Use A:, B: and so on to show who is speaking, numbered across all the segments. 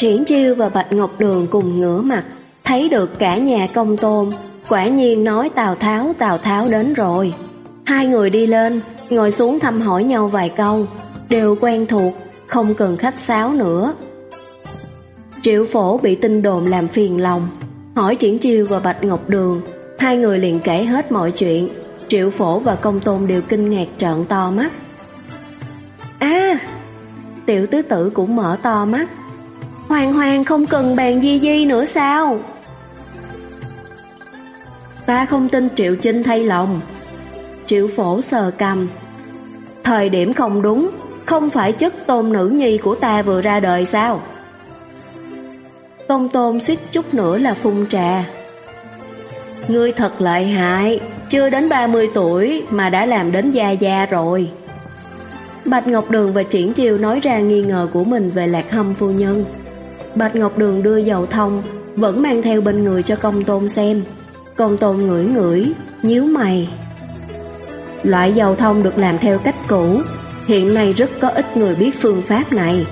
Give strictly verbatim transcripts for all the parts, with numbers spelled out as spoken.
A: Triển Chiêu và Bạch Ngọc Đường cùng ngửa mặt, thấy được cả nhà Công Tôn, quả nhiên nói Tào Tháo Tào Tháo đến rồi. Hai người đi lên, ngồi xuống thăm hỏi nhau vài câu, đều quen thuộc, không cần khách sáo nữa. Triệu Phổ bị tin đồn làm phiền lòng, hỏi Triển Chiêu và Bạch Ngọc Đường, hai người liền kể hết mọi chuyện. Triệu Phổ và Công Tôn đều kinh ngạc trợn to mắt. À, Tiểu tứ tử cũng mở to mắt. Hoàng hoàng không cần bàn Di Di nữa sao? Ta không tin Triệu Chinh thay lòng. Triệu Phổ sờ cằm. Thời điểm không đúng, không phải chất tôn nữ nhi của ta vừa ra đời sao? Công Tôn suýt chút nữa là phun trà. Ngươi thật lợi hại, chưa đến ba mươi tuổi mà đã làm đến gia gia rồi. Bạch Ngọc Đường và Triển Chiêu nói ra nghi ngờ của mình về Lạc Hâm phu nhân. Bạch Ngọc Đường đưa dầu thông, vẫn mang theo bên người cho Công Tôn xem. Công Tôn ngửi ngửi, nhíu mày. Loại dầu thông được làm theo cách cũ, hiện nay rất có ít người biết phương pháp này.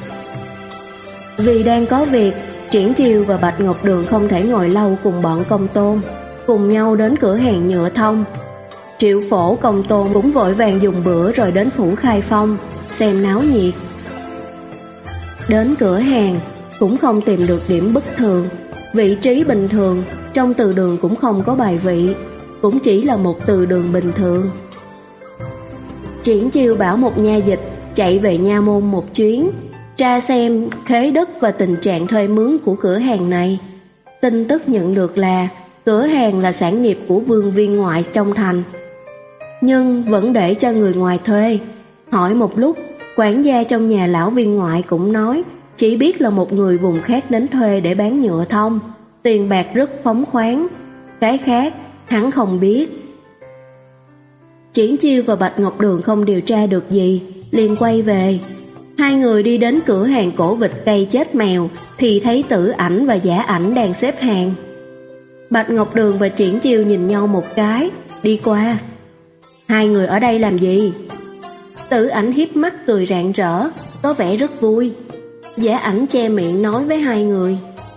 A: Vì đang có việc, Triển Chiêu và Bạch Ngọc Đường không thể ngồi lâu cùng bọn Công Tôn, cùng nhau đến cửa hàng nhựa thông. Triệu Phổ Công Tôn cũng vội vàng dùng bữa rồi đến phủ Khai Phong xem náo nhiệt. Đến cửa hàng cũng không tìm được điểm bất thường, vị trí bình thường, trong từ đường cũng không có bài vị, cũng chỉ là một từ đường bình thường. Triển Chiêu bảo một nha dịch chạy về nha môn một chuyến, tra xem khế đất và tình trạng thuê mướn của cửa hàng này. Tin tức nhận được là cửa hàng là sản nghiệp của vương viên ngoại trong thành, nhưng vẫn để cho người ngoài thuê. Hỏi một lúc, quản gia trong nhà lão viên ngoại cũng nói chỉ biết là một người vùng khác đến thuê để bán nhựa thông, tiền bạc rất phóng khoáng, cái khác hắn không biết. Triển Chiêu và Bạch Ngọc Đường không điều tra được gì, liền quay về. Hai người đi đến cửa hàng cổ vịt cây chết mèo thì thấy Tử Ảnh và Giả Ảnh đang xếp hàng. Bạch Ngọc Đường và Triển Chiêu nhìn nhau một cái, đi qua. Hai người ở đây làm gì? Tử Ảnh hiếp mắt cười rạng rỡ, có vẻ rất vui. Giả Ảnh che miệng nói với hai người.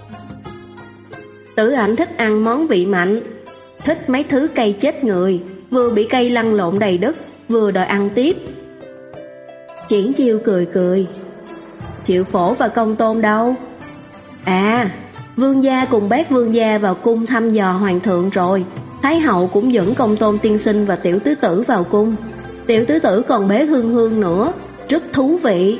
A: Tử Ảnh thích ăn món vị mạnh, thích mấy thứ cây chết người, vừa bị cây lăn lộn đầy đất, vừa đòi ăn tiếp. Triển Chiêu cười cười. Triệu Phổ và Công Tôn đâu? À, vương gia cùng bác vương gia vào cung thăm dò hoàng thượng rồi. Thái hậu cũng dẫn Công Tôn tiên sinh và tiểu tứ tử vào cung. Tiểu tứ tử còn bế Hương Hương nữa, rất thú vị.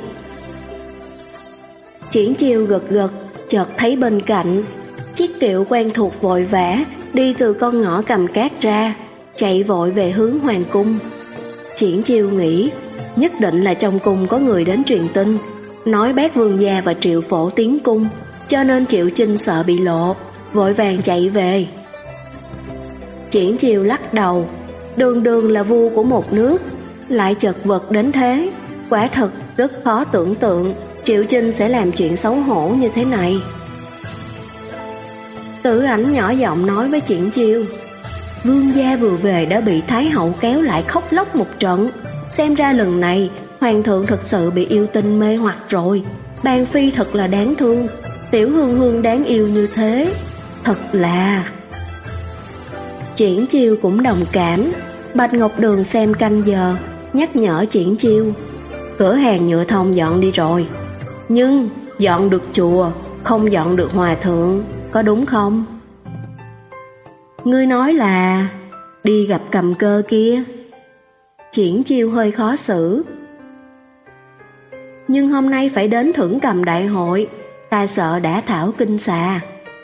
A: Triển Chiêu gật gật, chợt thấy bên cạnh chiếc kiệu quen thuộc vội vã đi từ con ngõ Cầm Cát ra, chạy vội về hướng hoàng cung. Triển Chiêu nghĩ nhất định là trong cung có người đến truyền tin, nói bác vương gia và Triệu Phổ tiến cung, cho nên Triệu Chinh sợ bị lộ, vội vàng chạy về. Triển Chiêu lắc đầu, đường đường là vua của một nước, lại chật vật đến thế, quả thật rất khó tưởng tượng Triệu Chinh sẽ làm chuyện xấu hổ như thế này. Tử Ảnh nhỏ giọng nói với Triển Chiêu, vương gia vừa về đã bị Thái hậu kéo lại khóc lóc một trận, xem ra lần này hoàng thượng thật sự bị yêu tinh mê hoặc rồi. Bàn phi thật là đáng thương, tiểu Hương Hương đáng yêu như thế, thật là... Triển Chiêu cũng đồng cảm. Bạch Ngọc Đường xem canh giờ, nhắc nhở Triển Chiêu, cửa hàng nhựa thông dọn đi rồi, nhưng dọn được chùa, không dọn được hòa thượng, có đúng không? Ngươi nói là đi gặp Cầm Cơ kia. Triển Chiêu hơi khó xử. Nhưng hôm nay phải đến thưởng cầm đại hội, ta sợ đã thảo kinh xà.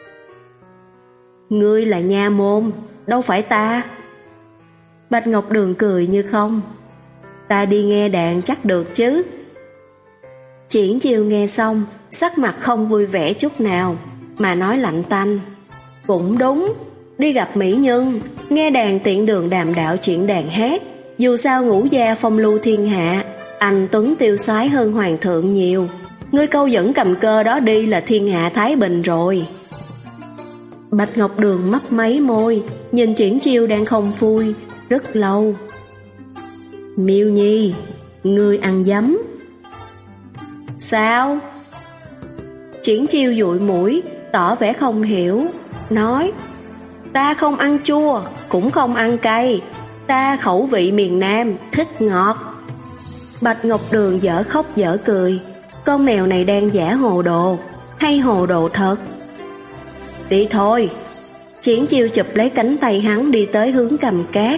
A: Ngươi là nha môn, đâu phải ta. Bạch Ngọc Đường cười như không. Ta đi nghe đàn chắc được chứ. Triển Chiêu nghe xong, sắc mặt không vui vẻ chút nào, mà nói lạnh tanh. Cũng đúng, đi gặp mỹ nhân, nghe đàn tiện đường đàm đạo chuyện đàn hát. Dù sao ngũ gia phong lưu thiên hạ, anh tuấn tiêu sái hơn hoàng thượng nhiều. Ngươi câu dẫn Cầm Cơ đó đi là thiên hạ thái bình rồi. Bạch Ngọc Đường mấp máy môi, nhìn Triển Chiêu đang không vui rất lâu. Miêu Nhi, ngươi ăn dấm. Sao? Triển Chiêu dụi mũi, tỏ vẻ không hiểu, nói: ta không ăn chua, cũng không ăn cay, ta khẩu vị miền Nam, thích ngọt. Bạch Ngọc Đường dở khóc dở cười, con mèo này đang giả hồ đồ, hay hồ đồ thật? Đi thôi. Triển Chiêu chụp lấy cánh tay hắn đi tới hướng Cầm Cát.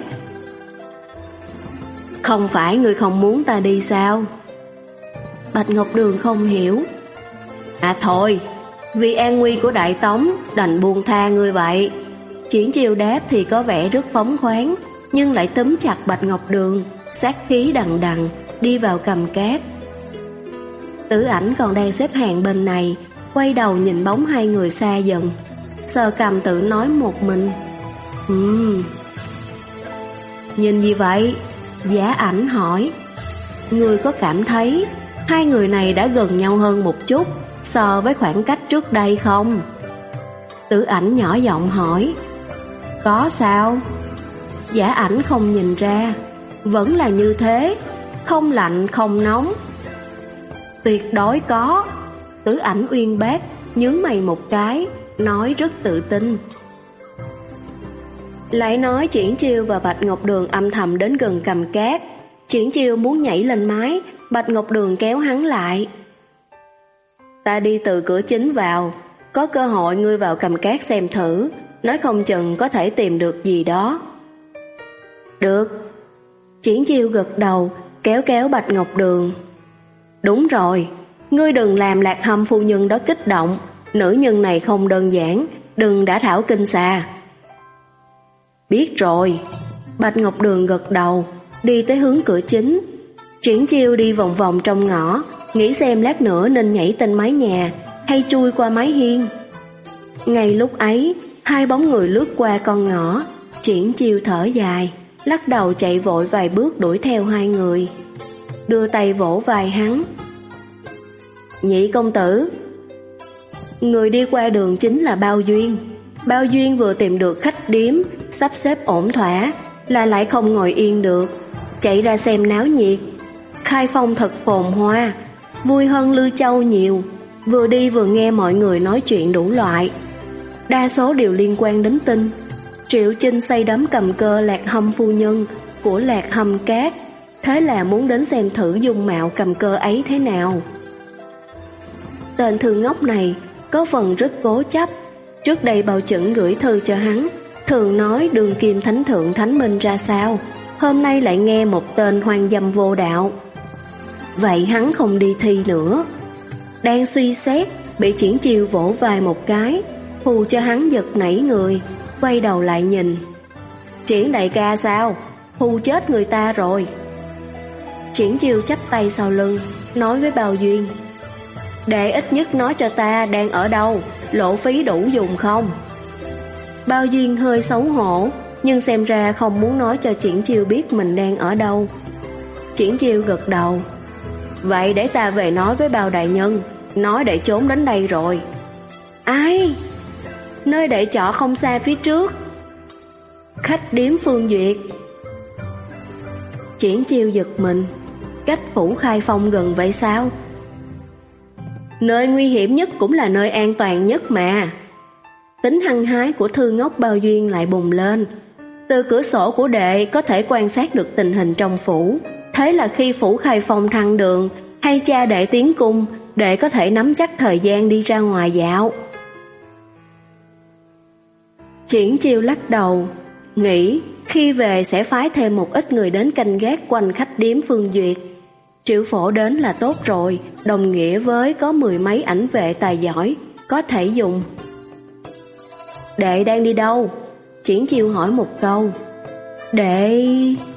A: Không phải ngươi không muốn ta đi sao? Bạch Ngọc Đường không hiểu. À thôi, vì an nguy của Đại Tống đành buông tha ngươi vậy. Triển Chiêu đáp thì có vẻ rất phóng khoáng, nhưng lại túm chặt Bạch Ngọc Đường, sát khí đằng đằng đi vào Cầm Cát. Tử Ảnh còn đang xếp hàng bên này, quay đầu nhìn bóng hai người xa dần, sờ cằm tự nói một mình: Ừm. Nhìn gì vậy? Giá Ảnh hỏi. Ngươi có cảm thấy hai người này đã gần nhau hơn một chút so với khoảng cách trước đây không? Tử Ảnh nhỏ giọng hỏi. Có sao? Giá Ảnh không nhìn ra. Vẫn là như thế, không lạnh không nóng. Tuyệt đối có. Tử Ảnh uyên bác nhướng mày một cái, nói rất tự tin. Lại nói Triển Chiêu và Bạch Ngọc Đường âm thầm đến gần Cầm Cát. Triển Chiêu muốn nhảy lên mái, Bạch Ngọc Đường kéo hắn lại. Ta đi từ cửa chính vào, có cơ hội ngươi vào Cầm Cát xem thử, nói không chừng có thể tìm được gì đó. Được. Triển Chiêu gật đầu, kéo kéo Bạch Ngọc Đường. Đúng rồi, ngươi đừng làm Lạc Hâm phu nhân đó kích động, nữ nhân này không đơn giản, đừng đã thảo kinh xà. Biết rồi. Bạch Ngọc Đường gật đầu, đi tới hướng cửa chính. Triển Chiêu đi vòng vòng trong ngõ, nghĩ xem lát nữa nên nhảy tên mái nhà hay chui qua mái hiên. Ngay lúc ấy, hai bóng người lướt qua con ngõ. Triển Chiêu thở dài, lắc đầu chạy vội vài bước đuổi theo hai người, đưa tay vỗ vai hắn. Nhị công tử. Người đi qua đường chính là Bao Duyên. Bao Duyên vừa tìm được khách điếm, sắp xếp ổn thỏa, là lại không ngồi yên được, chạy ra xem náo nhiệt. Khai Phong thật phồn hoa, vui hơn Lư Châu nhiều. Vừa đi vừa nghe mọi người nói chuyện đủ loại, đa số đều liên quan đến tin Triệu Chinh say đắm cầm cơ Lạc Hâm phu nhân của Lạc Hâm Cát, thế là muốn đến xem thử dung mạo cầm cơ ấy thế nào. Tên thư ngốc này có phần rất cố chấp. Trước đây Bao Chẩn gửi thư cho hắn, thường nói đường kim thánh thượng thánh minh ra sao, hôm nay lại nghe một tên hoang dâm vô đạo. Vậy hắn không đi thi nữa. Đang suy xét, bị Triển Chiêu vỗ vai một cái, hù cho hắn giật nảy người, quay đầu lại nhìn. Triển đại ca sao? Hù chết người ta rồi. Triển Chiêu chắp tay sau lưng, nói với Bao Duyên. Để ít nhất nói cho ta đang ở đâu, lộ phí đủ dùng không? Bao Duyên hơi xấu hổ, nhưng xem ra không muốn nói cho Triển Chiêu biết mình đang ở đâu. Triển Chiêu gật đầu. Vậy để ta về nói với Bao đại nhân, nói để trốn đến đây rồi. Ai? Nơi để trọ không xa phía trước. Khách điếm Phương Duyệt. Triển Chiêu giật mình. Cách phủ Khai Phong gần vậy sao? Nơi nguy hiểm nhất cũng là nơi an toàn nhất mà. Tính hăng hái của thư ngốc Bao Duyên lại bùng lên. Từ cửa sổ của đệ có thể quan sát được tình hình trong phủ. Thế là khi phủ Khai Phong thăng đường hay cha đệ tiến cung, đệ có thể nắm chắc thời gian đi ra ngoài dạo. Triển Chiêu lắc đầu, nghĩ khi về sẽ phái thêm một ít người đến canh gác quanh khách điếm Phương Duyệt. Triệu Phổ đến là tốt rồi, đồng nghĩa với có mười mấy ảnh vệ tài giỏi, có thể dùng. Đệ đang đi đâu? Triển Chiêu hỏi một câu. Đệ...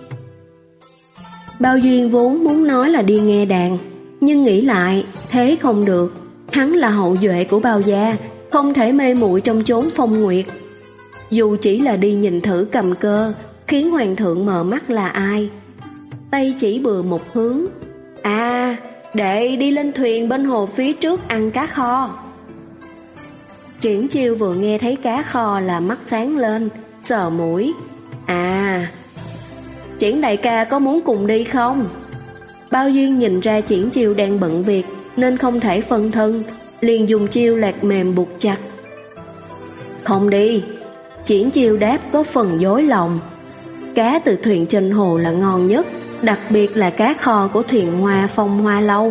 A: Bao Duyên vốn muốn nói là đi nghe đàn, nhưng nghĩ lại, thế không được. Hắn là hậu duệ của Bao gia, không thể mê muội trong chốn phong nguyệt. Dù chỉ là đi nhìn thử cầm cơ, khiến hoàng thượng mờ mắt là ai. Tay chỉ bừa một hướng. À, đệ đi lên thuyền bên hồ phía trước ăn cá kho. Triển Chiêu vừa nghe thấy cá kho là mắt sáng lên, sờ mũi. À, Triển đại ca có muốn cùng đi không? Bao Duyên nhìn ra Triển Chiêu đang bận việc nên không thể phân thân, liền dùng chiêu lạc mềm buộc chặt. Không đi. Triển Chiêu đáp có phần dối lòng. Cá từ thuyền trên hồ là ngon nhất, đặc biệt là cá kho của thuyền hoa Phong Hoa Lâu.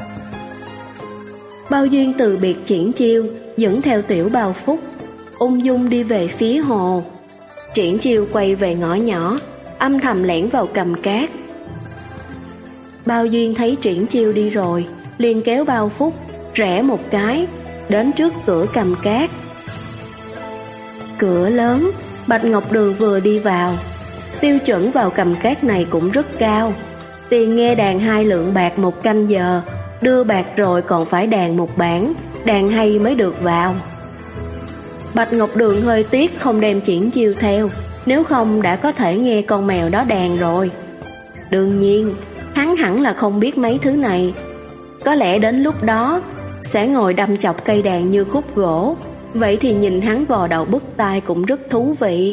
A: Bao Duyên từ biệt Triển Chiêu, dẫn theo Tiểu Bao Phúc ung dung đi về phía hồ. Triển Chiêu quay về ngõ nhỏ, âm thầm lẻn vào cầm cát. Bao Duyên thấy Triển Chiêu đi rồi, liền kéo Bao Phúc rẽ một cái đến trước cửa cầm cát. Cửa lớn, Bạch Ngọc Đường vừa đi vào. Tiêu chuẩn vào cầm cát này cũng rất cao. Tiền nghe đàn hai lượng bạc một canh giờ, đưa bạc rồi còn phải đàn một bản, đàn hay mới được vào. Bạch Ngọc Đường hơi tiếc không đem Triển Chiêu theo, nếu không đã có thể nghe con mèo đó đàn rồi. Đương nhiên, hắn hẳn là không biết mấy thứ này. Có lẽ đến lúc đó sẽ ngồi đâm chọc cây đàn như khúc gỗ. Vậy thì nhìn hắn vò đầu bứt tai cũng rất thú vị.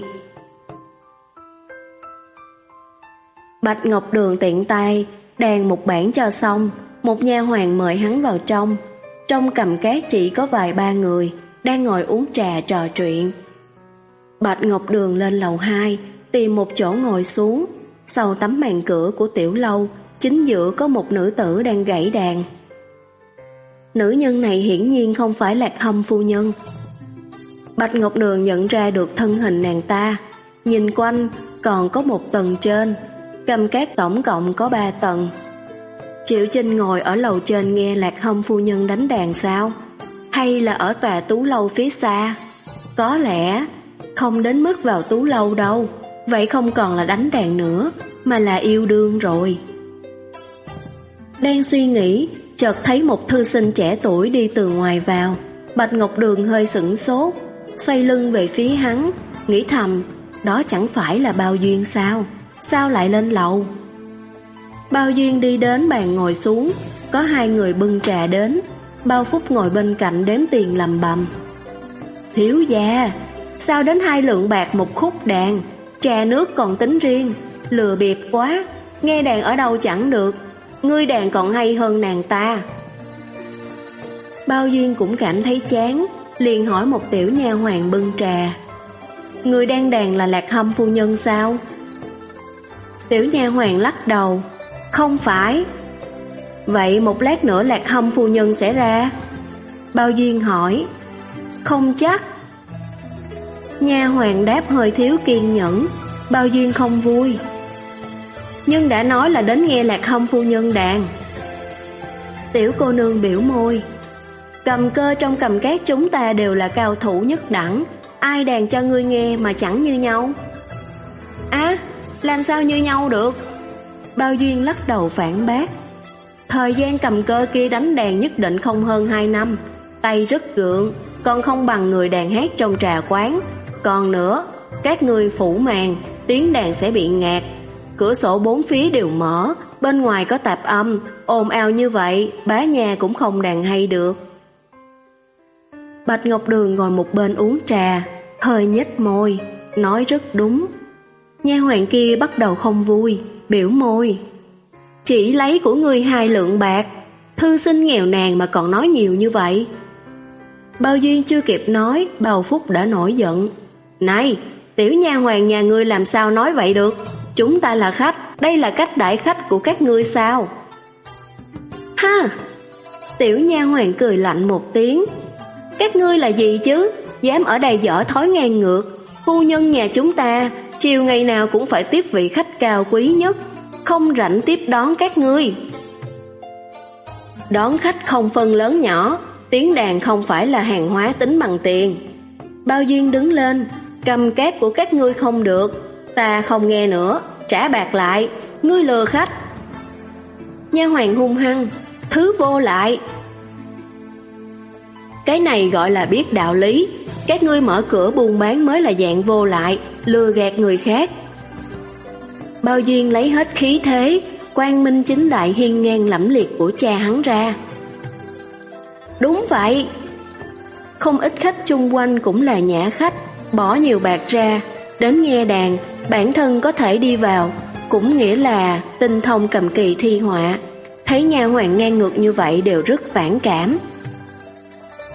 A: Bạch Ngọc Đường tiện tay đàn một bản cho xong, một nha hoàn mời hắn vào trong. Trong cầm cát chỉ có vài ba người đang ngồi uống trà trò chuyện. Bạch Ngọc Đường lên lầu hai, tìm một chỗ ngồi xuống. Sau tấm màn cửa của tiểu lâu, chính giữa có một nữ tử đang gảy đàn. Nữ nhân này hiển nhiên không phải Lạc Hâm phu nhân. Bạch Ngọc Đường nhận ra được thân hình nàng ta. Nhìn quanh còn có một tầng trên. Cầm cát tổng cộng có ba tầng. Triệu Chinh ngồi ở lầu trên nghe Lạc Hâm phu nhân đánh đàn sao? Hay là ở tòa tú lâu phía xa? Có lẽ không đến mức vào tú lâu đâu. Vậy không còn là đánh đàn nữa, mà là yêu đương rồi. Đang suy nghĩ, chợt thấy một thư sinh trẻ tuổi đi từ ngoài vào. Bạch Ngọc Đường hơi sửng sốt, xoay lưng về phía hắn, nghĩ thầm, đó chẳng phải là Bao Duyên sao? Sao lại lên lầu? Bao Duyên đi đến bàn ngồi xuống, có hai người bưng trà đến. Bao Phúc ngồi bên cạnh đếm tiền lầm bầm. Thiếu gia, sao đến hai lượng bạc một khúc đàn, trà nước còn tính riêng, lừa bịp quá, nghe đàn ở đâu chẳng được, ngươi đàn còn hay hơn nàng ta. Bao Duyên cũng cảm thấy chán, liền hỏi một tiểu nha hoàn bưng trà. Người đang đàn là Lạc Hâm phu nhân sao? Tiểu nha hoàn lắc đầu. Không phải. Vậy một lát nữa Lạc Hâm phu nhân sẽ ra? Bao Duyên hỏi. Không chắc. Nha hoàn đáp hơi thiếu kiên nhẫn. Bao Duyên không vui. Nhưng đã nói là đến nghe Lạc Hâm phu nhân đàn. Tiểu cô nương biểu môi. Cầm cơ trong cầm cát chúng ta đều là cao thủ nhất đẳng, ai đàn cho ngươi nghe mà chẳng như nhau? Á, à, làm sao như nhau được? Bao Duyên lắc đầu phản bác. Thời gian cầm cơ kia đánh đàn nhất định không hơn hai năm, tay rất gượng, còn không bằng người đàn hát trong trà quán. Còn nữa, các ngươi phủ màn, tiếng đàn sẽ bị ngạt. Cửa sổ bốn phía đều mở, bên ngoài có tạp âm, ồn ào như vậy, bá nhà cũng không đàn hay được. Bạch Ngọc Đường ngồi một bên uống trà, hơi nhếch môi, nói rất đúng. Nha hoàn kia bắt đầu không vui, biểu môi. Chỉ lấy của ngươi hai lượng bạc, thư sinh nghèo nàn mà còn nói nhiều như vậy. Bao Duyên chưa kịp nói, Bao Phúc đã nổi giận. Này, tiểu nha hoàn nhà ngươi làm sao nói vậy được? Chúng ta là khách, đây là cách đãi khách của các ngươi sao? Ha! Tiểu nha hoàn cười lạnh một tiếng. Các ngươi là gì chứ? Dám ở đây dở thói ngang ngược. Phu nhân nhà chúng ta chiều ngày nào cũng phải tiếp vị khách cao quý nhất, không rảnh tiếp đón các ngươi. Đón khách không phân lớn nhỏ, tiếng đàn không phải là hàng hóa tính bằng tiền. Bao Duyên đứng lên. Cầm cát của các ngươi không được, ta không nghe nữa, trả bạc lại, ngươi lừa khách. Nha hoàn hung hăng. Thứ vô lại. Cái này gọi là biết đạo lý. Các ngươi mở cửa buôn bán mới là dạng vô lại, lừa gạt người khác. Bao Duyên lấy hết khí thế, quang minh chính đại hiên ngang lẫm liệt của cha hắn ra. Đúng vậy. Không ít khách chung quanh cũng là nhã khách, bỏ nhiều bạc ra, đến nghe đàn, bản thân có thể đi vào, cũng nghĩa là tinh thông cầm kỳ thi họa. Thấy nha hoàn ngang ngược như vậy đều rất phản cảm.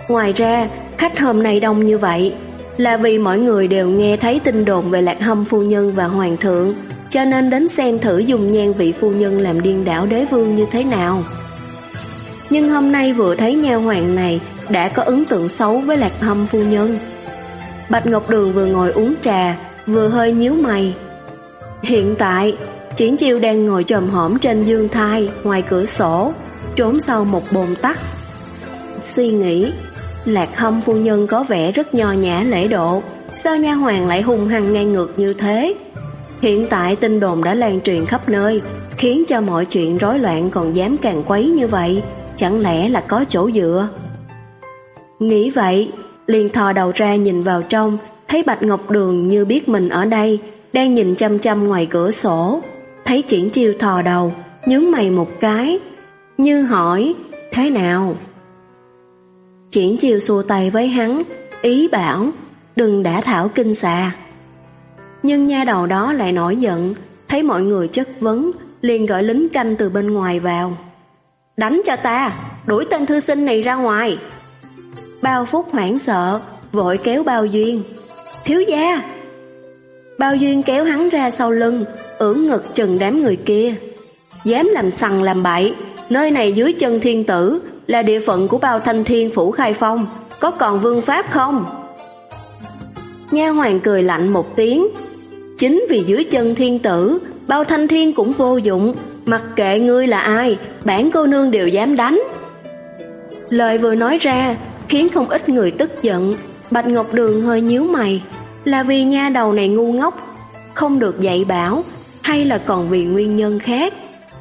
A: Ngoài ra, khách hôm nay đông như vậy là vì mọi người đều nghe thấy tin đồn về Lạc Hâm phu nhân và hoàng thượng, cho nên đến xem thử dùng nhan vị phu nhân làm điên đảo đế vương như thế nào. Nhưng hôm nay vừa thấy nha hoàn này đã có ấn tượng xấu với Lạc Hâm phu nhân. Bạch Ngọc Đường vừa ngồi uống trà, vừa hơi nhíu mày. Hiện tại, Triển Chiêu đang ngồi chồm hổm trên giường thai ngoài cửa sổ, trốn sau một bồn tắc. Suy nghĩ, Lạc Hâm phu nhân có vẻ rất nho nhã lễ độ, sao nha hoàn lại hung hăng ngang ngược như thế? Hiện tại tin đồn đã lan truyền khắp nơi, khiến cho mọi chuyện rối loạn, còn dám càng quấy như vậy, chẳng lẽ là có chỗ dựa? Nghĩ vậy, liền thò đầu ra nhìn vào trong, thấy Bạch Ngọc Đường như biết mình ở đây, đang nhìn chăm chăm ngoài cửa sổ. Thấy Triển Chiêu thò đầu, nhướng mày một cái, như hỏi, thế nào? Triển Chiêu xua tay với hắn, ý bảo, đừng đả thảo kinh xà. Nhưng nha đầu đó lại nổi giận, thấy mọi người chất vấn, liền gọi lính canh từ bên ngoài vào. Đánh cho ta, đuổi tên thư sinh này ra ngoài. Bao Phúc hoảng sợ, vội kéo Bao Duyên. Thiếu gia! Bao Duyên kéo hắn ra sau lưng, ưỡn ngực trừng đám người kia. Dám làm sằng làm bậy, nơi này dưới chân thiên tử, là địa phận của Bao Thanh Thiên phủ Khai Phong, có còn vương pháp không? Nha hoàn cười lạnh một tiếng. Chính vì dưới chân thiên tử, Bao Thanh Thiên cũng vô dụng, mặc kệ ngươi là ai, bản cô nương đều dám đánh. Lời vừa nói ra khiến không ít người tức giận. Bạch Ngọc Đường hơi nhíu mày, là vì nha đầu này ngu ngốc, không được dạy bảo, hay là còn vì nguyên nhân khác?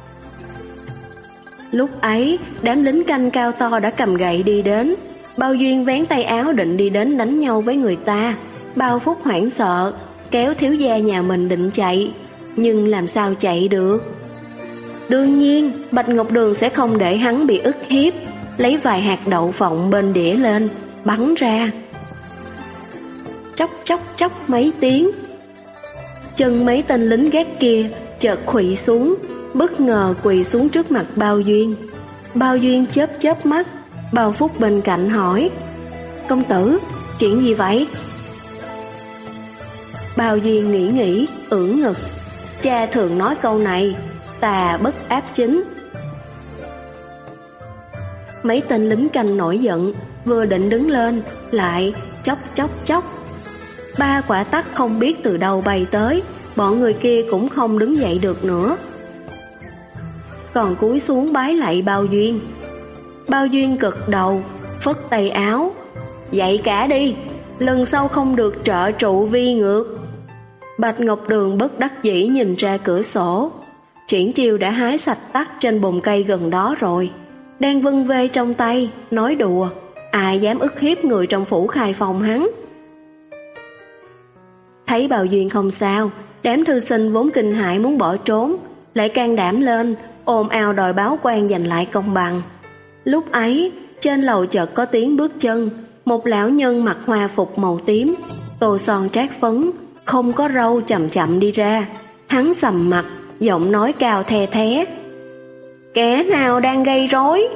A: Lúc ấy, đám lính canh cao to đã cầm gậy đi đến. Bao Duyên vén tay áo định đi đến đánh nhau với người ta. Bao Phúc hoảng sợ, kéo thiếu gia nhà mình định chạy, nhưng làm sao chạy được? Đương nhiên, Bạch Ngọc Đường sẽ không để hắn bị ức hiếp, lấy vài hạt đậu phộng bên đĩa lên, bắn ra. Chốc chốc chốc mấy tiếng, chân mấy tên lính gác kia chợt khuỵu xuống, bất ngờ quỳ xuống trước mặt Bao Duyên. Bao Duyên chớp chớp mắt. Bao Phúc bên cạnh hỏi, công tử, chuyện gì vậy? Bao Duyên nghĩ nghĩ, ưỡn ngực. Cha thường nói câu này, tà bất áp chính. Mấy tên lính canh nổi giận, vừa định đứng lên, lại chốc chốc chốc. Ba quả tắc không biết từ đâu bay tới, bọn người kia cũng không đứng dậy được nữa, còn cúi xuống bái lạy Bao Duyên. Bao Duyên gật đầu, phất tay áo, dậy cả đi, lần sau không được trợ trụ vi ngược. Bạch Ngọc Đường bất đắc dĩ nhìn ra cửa sổ. Triển Chiêu đã hái sạch tắc trên bồn cây gần đó rồi, đang vân vê trong tay, nói đùa, ai dám ức hiếp người trong phủ Khai Phong hắn. Thấy Bao Duyên không sao, đám thư sinh vốn kinh hãi muốn bỏ trốn, lại can đảm lên, ồn ào đòi báo quan giành lại công bằng. Lúc ấy, trên lầu chợt có tiếng bước chân, một lão nhân mặc hoa phục màu tím, tô son trát phấn, không có râu chậm chậm đi ra. Hắn sầm mặt, giọng nói cao the thé, kẻ nào đang gây rối?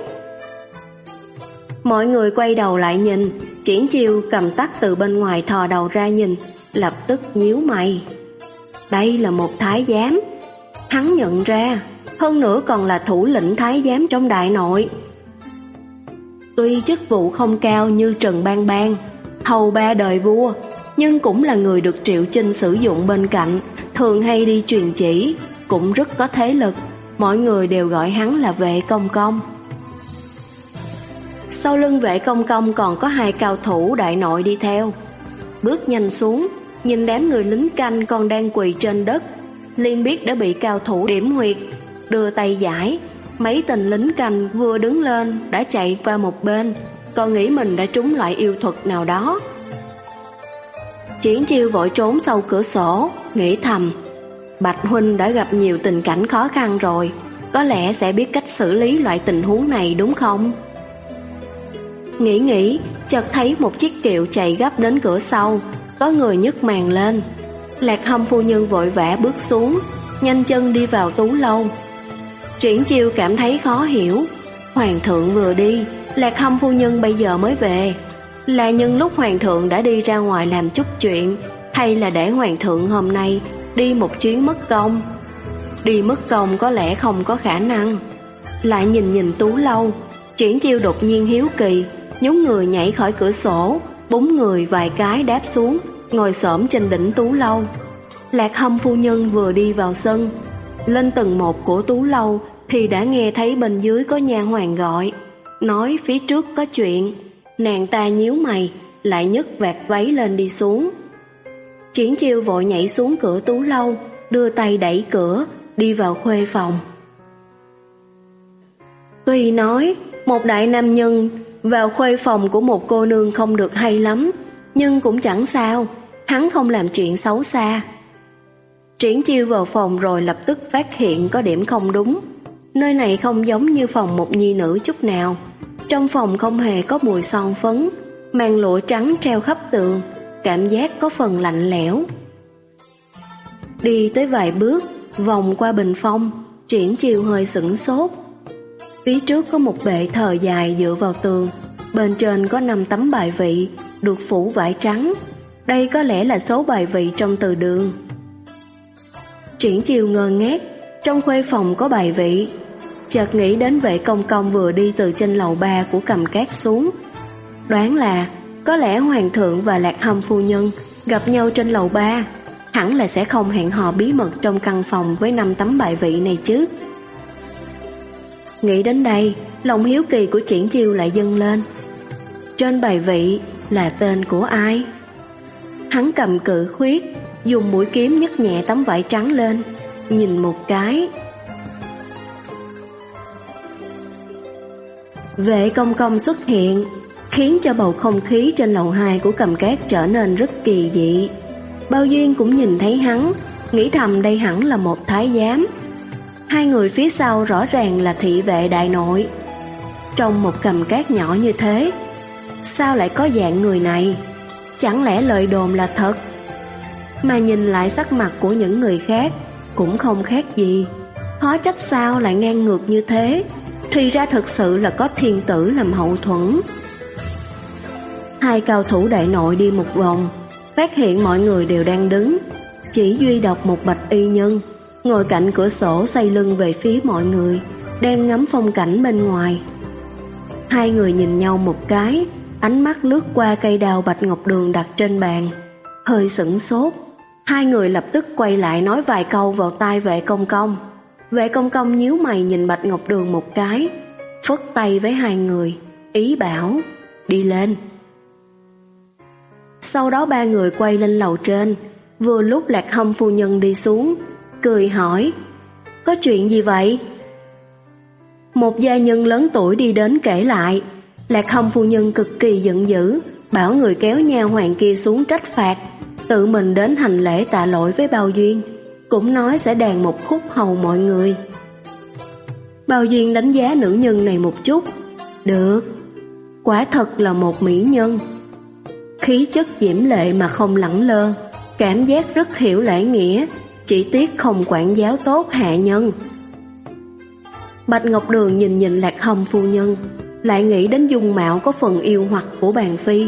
A: Mọi người quay đầu lại nhìn. Triển Chiêu cầm tắc từ bên ngoài thò đầu ra nhìn, lập tức nhíu mày. Đây là một thái giám. Hắn nhận ra, hơn nữa còn là thủ lĩnh thái giám trong đại nội. Tuy chức vụ không cao như Trần Bang Bang, hầu ba đời vua, nhưng cũng là người được Triệu Chinh sử dụng bên cạnh, thường hay đi truyền chỉ, cũng rất có thế lực. Mọi người đều gọi hắn là Vệ Công Công. Sau lưng Vệ Công Công còn có hai cao thủ đại nội đi theo. Bước nhanh xuống, nhìn đám người lính canh còn đang quỳ trên đất, liền biết đã bị cao thủ điểm huyệt, đưa tay giải. Mấy tên lính canh vừa đứng lên đã chạy qua một bên, còn nghĩ mình đã trúng loại yêu thuật nào đó. Triển Chiêu vội trốn sau cửa sổ, nghĩ thầm, Bạch huynh đã gặp nhiều tình cảnh khó khăn rồi, có lẽ sẽ biết cách xử lý loại tình huống này đúng không? Nghĩ nghĩ, chợt thấy một chiếc kiệu chạy gấp đến cửa sau, có người nhấc màn lên. Lạc Hâm phu nhân vội vã bước xuống, nhanh chân đi vào tú lâu. Triển Chiêu cảm thấy khó hiểu, hoàng thượng vừa đi, Lạc Hâm phu nhân bây giờ mới về, là nhân lúc hoàng thượng đã đi ra ngoài làm chút chuyện, hay là để hoàng thượng hôm nay đi một chuyến mất công? Đi mất công có lẽ không có khả năng. Lại nhìn nhìn Tú Lâu, Triển Chiêu đột nhiên hiếu kỳ, nhún người nhảy khỏi cửa sổ, búng người vài cái đáp xuống, ngồi xổm trên đỉnh Tú Lâu. Lạc Hâm phu nhân vừa đi vào sân, lên tầng một của Tú Lâu thì đã nghe thấy bên dưới có nha hoàn gọi, nói phía trước có chuyện. Nàng ta nhíu mày, lại nhấc vạt váy lên đi xuống. Triển Chiêu vội nhảy xuống cửa Tú Lâu, đưa tay đẩy cửa, đi vào khuê phòng. Tuy nói một đại nam nhân vào khuê phòng của một cô nương không được hay lắm, nhưng cũng chẳng sao, hắn không làm chuyện xấu xa. Triển Chiêu vào phòng rồi lập tức phát hiện có điểm không đúng. Nơi này không giống như phòng một nhi nữ chút nào. Trong phòng không hề có mùi son phấn, màn lụa trắng treo khắp tường, cảm giác có phần lạnh lẽo. Đi tới vài bước, vòng qua bình phong, Triển Chiêu hơi sửng sốt. Phía trước có một bệ thờ dài dựa vào tường, bên trên có năm tấm bài vị được phủ vải trắng. Đây có lẽ là số bài vị trong từ đường. Triển Chiêu ngơ ngác, trong khuê phòng có bài vị, chợt nghĩ đến vệ công công vừa đi từ trên lầu ba của Cầm Cát xuống. Đoán là có lẽ hoàng thượng và Lạc Hâm phu nhân gặp nhau trên lầu ba, hẳn là sẽ không hẹn hò bí mật trong căn phòng với năm tấm bài vị này chứ. Nghĩ đến đây, lòng hiếu kỳ của Triển Chiêu lại dâng lên. Trên bài vị là tên của ai? Hắn cầm cự khuyết, dùng mũi kiếm nhấc nhẹ tấm vải trắng lên, nhìn một cái. Vệ công công xuất hiện, khiến cho bầu không khí trên lầu hai của Cầm Cát trở nên rất kỳ dị. Bao Duyên cũng nhìn thấy hắn, nghĩ thầm đây hẳn là một thái giám. Hai người phía sau rõ ràng là thị vệ đại nội. Trong một Cầm Cát nhỏ như thế, sao lại có dạng người này? Chẳng lẽ lời đồn là thật? Mà nhìn lại sắc mặt của những người khác cũng không khác gì. Khó trách sao lại ngang ngược như thế. Thì ra thực sự là có thiên tử làm hậu thuẫn. Hai cao thủ đại nội đi một vòng, phát hiện mọi người đều đang đứng, chỉ duy độc một bạch y nhân ngồi cạnh cửa sổ xoay lưng về phía mọi người, đang ngắm phong cảnh bên ngoài. Hai người nhìn nhau một cái, ánh mắt lướt qua cây đào bạch ngọc đường đặt trên bàn, hơi sửng sốt. Hai người lập tức quay lại nói vài câu vào tai vệ công công. Vệ công công nhíu mày nhìn bạch ngọc đường một cái, phất tay với hai người, ý bảo đi lên. Sau đó ba người quay lên lầu trên. Vừa lúc Lạc Hâm phu nhân đi xuống, cười hỏi: có chuyện gì vậy? Một gia nhân lớn tuổi đi đến kể lại. Lạc Hâm phu nhân cực kỳ giận dữ, bảo người kéo nha hoàn kia xuống trách phạt, tự mình đến hành lễ tạ lỗi với Bao Duyên, cũng nói sẽ đàn một khúc hầu mọi người. Bao Duyên đánh giá nữ nhân này một chút. Được, quả thật là một mỹ nhân. Khí chất diễm lệ mà không lẳng lơ, cảm giác rất hiểu lễ nghĩa, chỉ tiếc không quản giáo tốt hạ nhân. Bạch Ngọc Đường nhìn nhìn Lạc Hâm phu nhân, lại nghĩ đến dung mạo có phần yêu hoặc của Bàn Phi.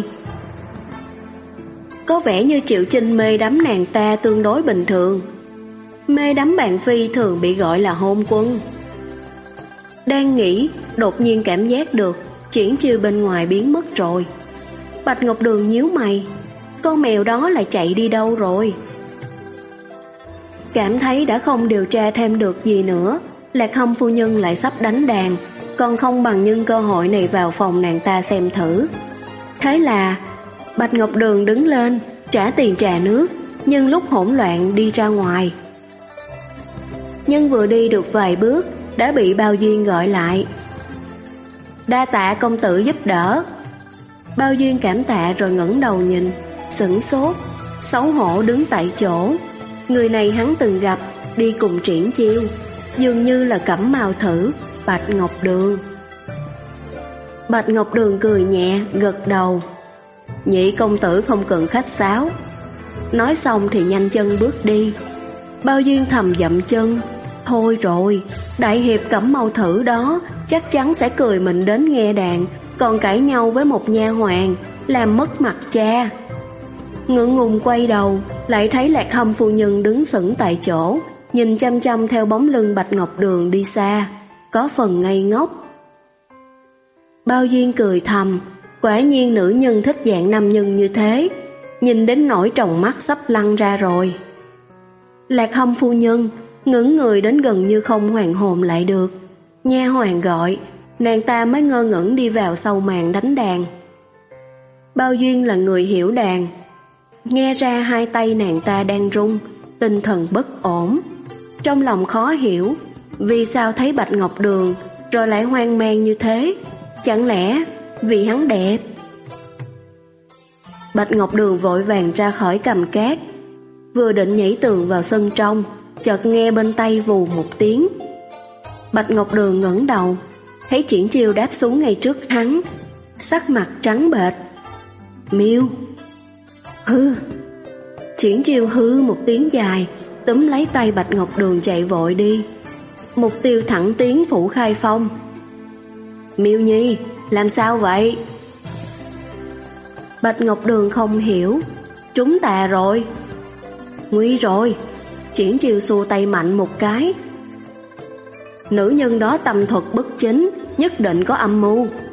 A: Có vẻ như Triệu Trinh mê đắm nàng ta tương đối bình thường. Mê đắm Bàn Phi thường bị gọi là hôn quân. Đang nghĩ, đột nhiên cảm giác được Triển Chiêu bên ngoài biến mất rồi. Bạch Ngọc Đường nhíu mày, con mèo đó lại chạy đi đâu rồi? Cảm thấy đã không điều tra thêm được gì nữa, Lạc Hâm phu nhân lại sắp đánh đàn, còn không bằng nhân cơ hội này vào phòng nàng ta xem thử. Thế là Bạch Ngọc Đường đứng lên, trả tiền trà nước, nhưng lúc hỗn loạn đi ra ngoài. Nhưng vừa đi được vài bước đã bị Bao Duyên gọi lại. Đa tạ công tử giúp đỡ. Bao Duyên cảm tạ rồi ngẩng đầu nhìn, sửng sốt, xấu hổ đứng tại chỗ. Người này hắn từng gặp, đi cùng Triển Chiêu, dường như là Cẩm Mao Thử, Bạch Ngọc Đường. Bạch Ngọc Đường cười nhẹ, gật đầu. Nhị công tử không cần khách sáo. Nói xong thì nhanh chân bước đi. Bao Duyên thầm dậm chân. Thôi rồi, đại hiệp Cẩm Mao Thử đó chắc chắn sẽ cười mình đến nghe đàn, còn cãi nhau với một nha hoàn, làm mất mặt cha. Ngượng ngùng quay đầu, lại thấy Lạc Hâm phu nhân đứng sững tại chỗ, nhìn chăm chăm theo bóng lưng Bạch Ngọc Đường đi xa, có phần ngây ngốc. Bao Duyên cười thầm, quả nhiên nữ nhân thích dạng nam nhân như thế, nhìn đến nỗi tròng mắt sắp lăn ra rồi. Lạc Hâm phu nhân ngẩng người đến gần như không hoàn hồn lại được. Nha hoàn gọi, nàng ta mới ngơ ngẩn đi vào sau màn đánh đàn. Bao Duyên là người hiểu đàn, nghe ra hai tay nàng ta đang run, tinh thần bất ổn. Trong lòng khó hiểu, vì sao thấy Bạch Ngọc Đường rồi lại hoang mang như thế? Chẳng lẽ vì hắn đẹp? Bạch Ngọc Đường vội vàng ra khỏi Cầm Cát, vừa định nhảy tường vào sân trong, chợt nghe bên tay vù một tiếng. Bạch Ngọc Đường ngẩng đầu, thấy Triển Chiêu đáp xuống ngay trước hắn, sắc mặt trắng bệch. Miêu. Hư. Triển Chiêu hư một tiếng dài, túm lấy tay Bạch Ngọc Đường chạy vội đi. Mục tiêu thẳng tiến Phủ Khai Phong. Miêu Nhi, làm sao vậy? Bạch Ngọc Đường không hiểu. Trúng tà rồi. Nguy rồi. Triển Chiêu xua tay mạnh một cái. Nữ nhân đó tâm thuật bất chính, nhất định có âm mưu.